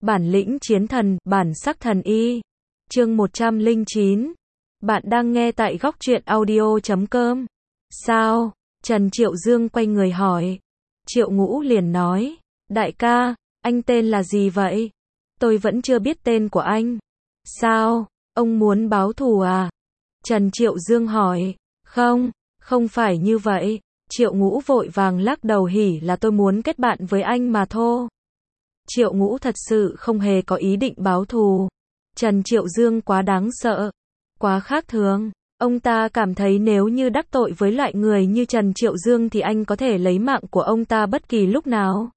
Bản lĩnh chiến thần, bản sắc thần y. Chương 109. Bạn đang nghe tại góc truyện audio.com. Sao? Trần Triệu Dương quay người hỏi. Triệu Ngũ liền nói. Đại ca, anh tên là gì vậy? Tôi vẫn chưa biết tên của anh. Sao? Ông muốn báo thù à? Trần Triệu Dương hỏi. Không phải như vậy. Triệu Ngũ vội vàng lắc đầu hỉ là tôi muốn kết bạn với anh mà thôi. Triệu Ngũ thật sự không hề có ý định báo thù. Trần Triệu Dương quá đáng sợ, quá khác thường. Ông ta cảm thấy nếu như đắc tội với loại người như Trần Triệu Dương thì anh có thể lấy mạng của ông ta bất kỳ lúc nào.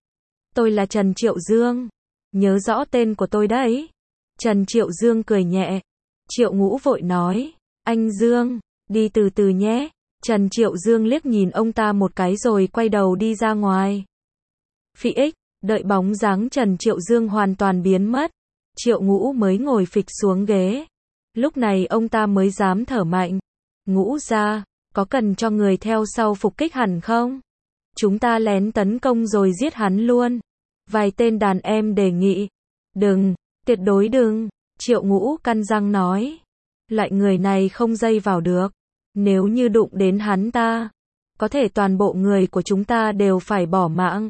Tôi là Trần Triệu Dương. Nhớ rõ tên của tôi đấy. Trần Triệu Dương cười nhẹ. Triệu Ngũ vội nói. Anh Dương, đi từ từ nhé. Trần Triệu Dương liếc nhìn ông ta một cái rồi quay đầu đi ra ngoài. Phỉ ích, đợi bóng dáng Trần Triệu Dương hoàn toàn biến mất. Triệu Ngũ mới ngồi phịch xuống ghế. Lúc này ông ta mới dám thở mạnh. Ngũ ra, có cần cho người theo sau phục kích hẳn không? Chúng ta lén tấn công rồi giết hắn luôn. Vài tên đàn em đề nghị. Đừng, tuyệt đối đừng. Triệu Ngũ căn răng nói. Loại người này không dây vào được. Nếu như đụng đến hắn ta, có thể toàn bộ người của chúng ta đều phải bỏ mạng.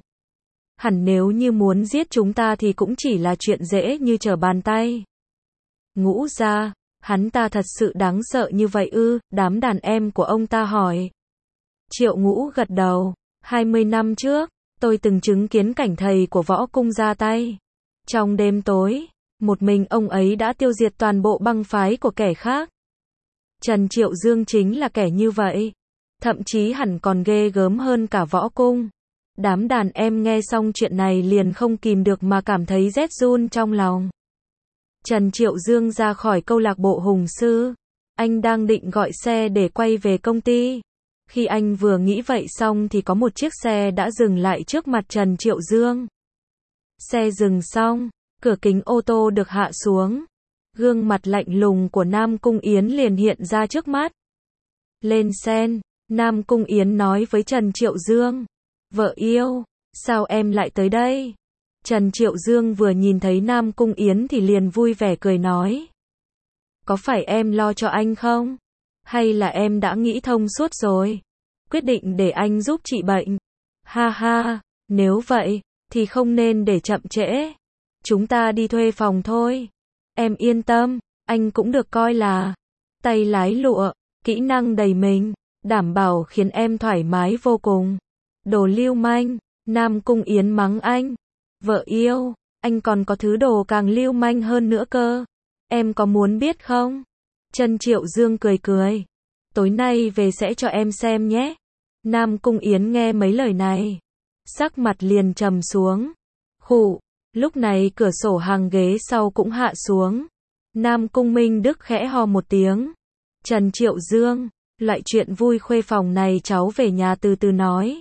Hẳn nếu như muốn giết chúng ta thì cũng chỉ là chuyện dễ như trở bàn tay. Ngũ ra, hắn ta thật sự đáng sợ như vậy ư? Đám đàn em của ông ta hỏi. Triệu Ngũ gật đầu. 20 năm trước, tôi từng chứng kiến cảnh thầy của võ cung ra tay. Trong đêm tối, một mình ông ấy đã tiêu diệt toàn bộ băng phái của kẻ khác. Trần Triệu Dương chính là kẻ như vậy. Thậm chí hẳn còn ghê gớm hơn cả võ cung. Đám đàn em nghe xong chuyện này liền không kìm được mà cảm thấy rét run trong lòng. Trần Triệu Dương ra khỏi câu lạc bộ hùng sư. Anh đang định gọi xe để quay về công ty. Khi anh vừa nghĩ vậy xong thì có một chiếc xe đã dừng lại trước mặt Trần Triệu Dương. Xe dừng xong, cửa kính ô tô được hạ xuống. Gương mặt lạnh lùng của Nam Cung Yến liền hiện ra trước mắt. Lên sen, Nam Cung Yến nói với Trần Triệu Dương. Vợ yêu, sao em lại tới đây? Trần Triệu Dương vừa nhìn thấy Nam Cung Yến thì liền vui vẻ cười nói. Có phải em lo cho anh không? Hay là em đã nghĩ thông suốt rồi? Quyết định để anh giúp trị bệnh. Ha ha, nếu vậy, thì không nên để chậm trễ. Chúng ta đi thuê phòng thôi. Em yên tâm, anh cũng được coi là tay lái lụa, kỹ năng đầy mình, đảm bảo khiến em thoải mái vô cùng. Đồ lưu manh, Nam Cung Yến mắng anh. Vợ yêu, anh còn có thứ đồ càng lưu manh hơn nữa cơ. Em có muốn biết không? Trần Triệu Dương cười cười. Tối nay về sẽ cho em xem nhé. Nam Cung Yến nghe mấy lời này, sắc mặt liền trầm xuống. Khụ, lúc này cửa sổ hàng ghế sau cũng hạ xuống. Nam Cung Minh Đức khẽ ho một tiếng. Trần Triệu Dương, loại chuyện vui khuê phòng này cháu về nhà từ từ nói.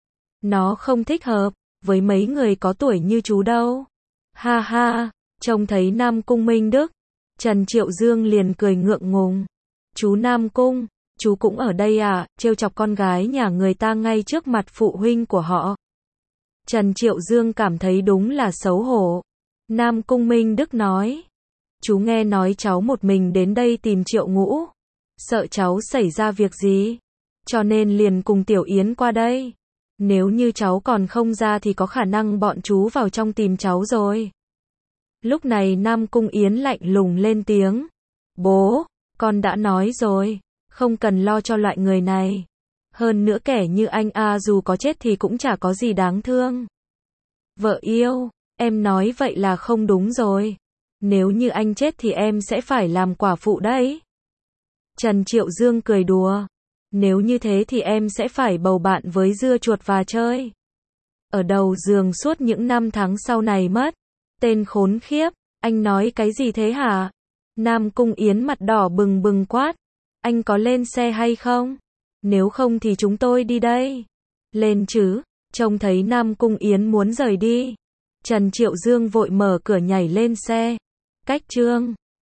Nó không thích hợp với mấy người có tuổi như chú đâu. Ha ha, trông thấy Nam Cung Minh Đức, Trần Triệu Dương liền cười ngượng ngùng. Chú Nam Cung, chú cũng ở đây à? Trêu chọc con gái nhà người ta ngay trước mặt phụ huynh của họ. Trần Triệu Dương cảm thấy đúng là xấu hổ. Nam Cung Minh Đức nói. Chú nghe nói cháu một mình đến đây tìm Triệu Ngũ. Sợ cháu xảy ra việc gì, cho nên liền cùng Tiểu Yến qua đây. Nếu như cháu còn không ra thì có khả năng bọn chú vào trong tìm cháu rồi. Lúc này Nam Cung Yến lạnh lùng lên tiếng. Bố, con đã nói rồi, không cần lo cho loại người này. Hơn nữa kẻ như anh dù có chết thì cũng chả có gì đáng thương. Vợ yêu, em nói vậy là không đúng rồi. Nếu như anh chết thì em sẽ phải làm quả phụ đấy. Trần Triệu Dương cười đùa. Nếu như thế thì em sẽ phải bầu bạn với dưa chuột và chơi ở đầu giường suốt những năm tháng sau này mất. Tên khốn khiếp, anh nói cái gì thế hả? Nam Cung Yến mặt đỏ bừng bừng quát. Anh có lên xe hay không? Nếu không thì chúng tôi đi đây. Lên chứ. Trông thấy Nam Cung Yến muốn rời đi, Trần Triệu Dương vội mở cửa nhảy lên xe. Cách chương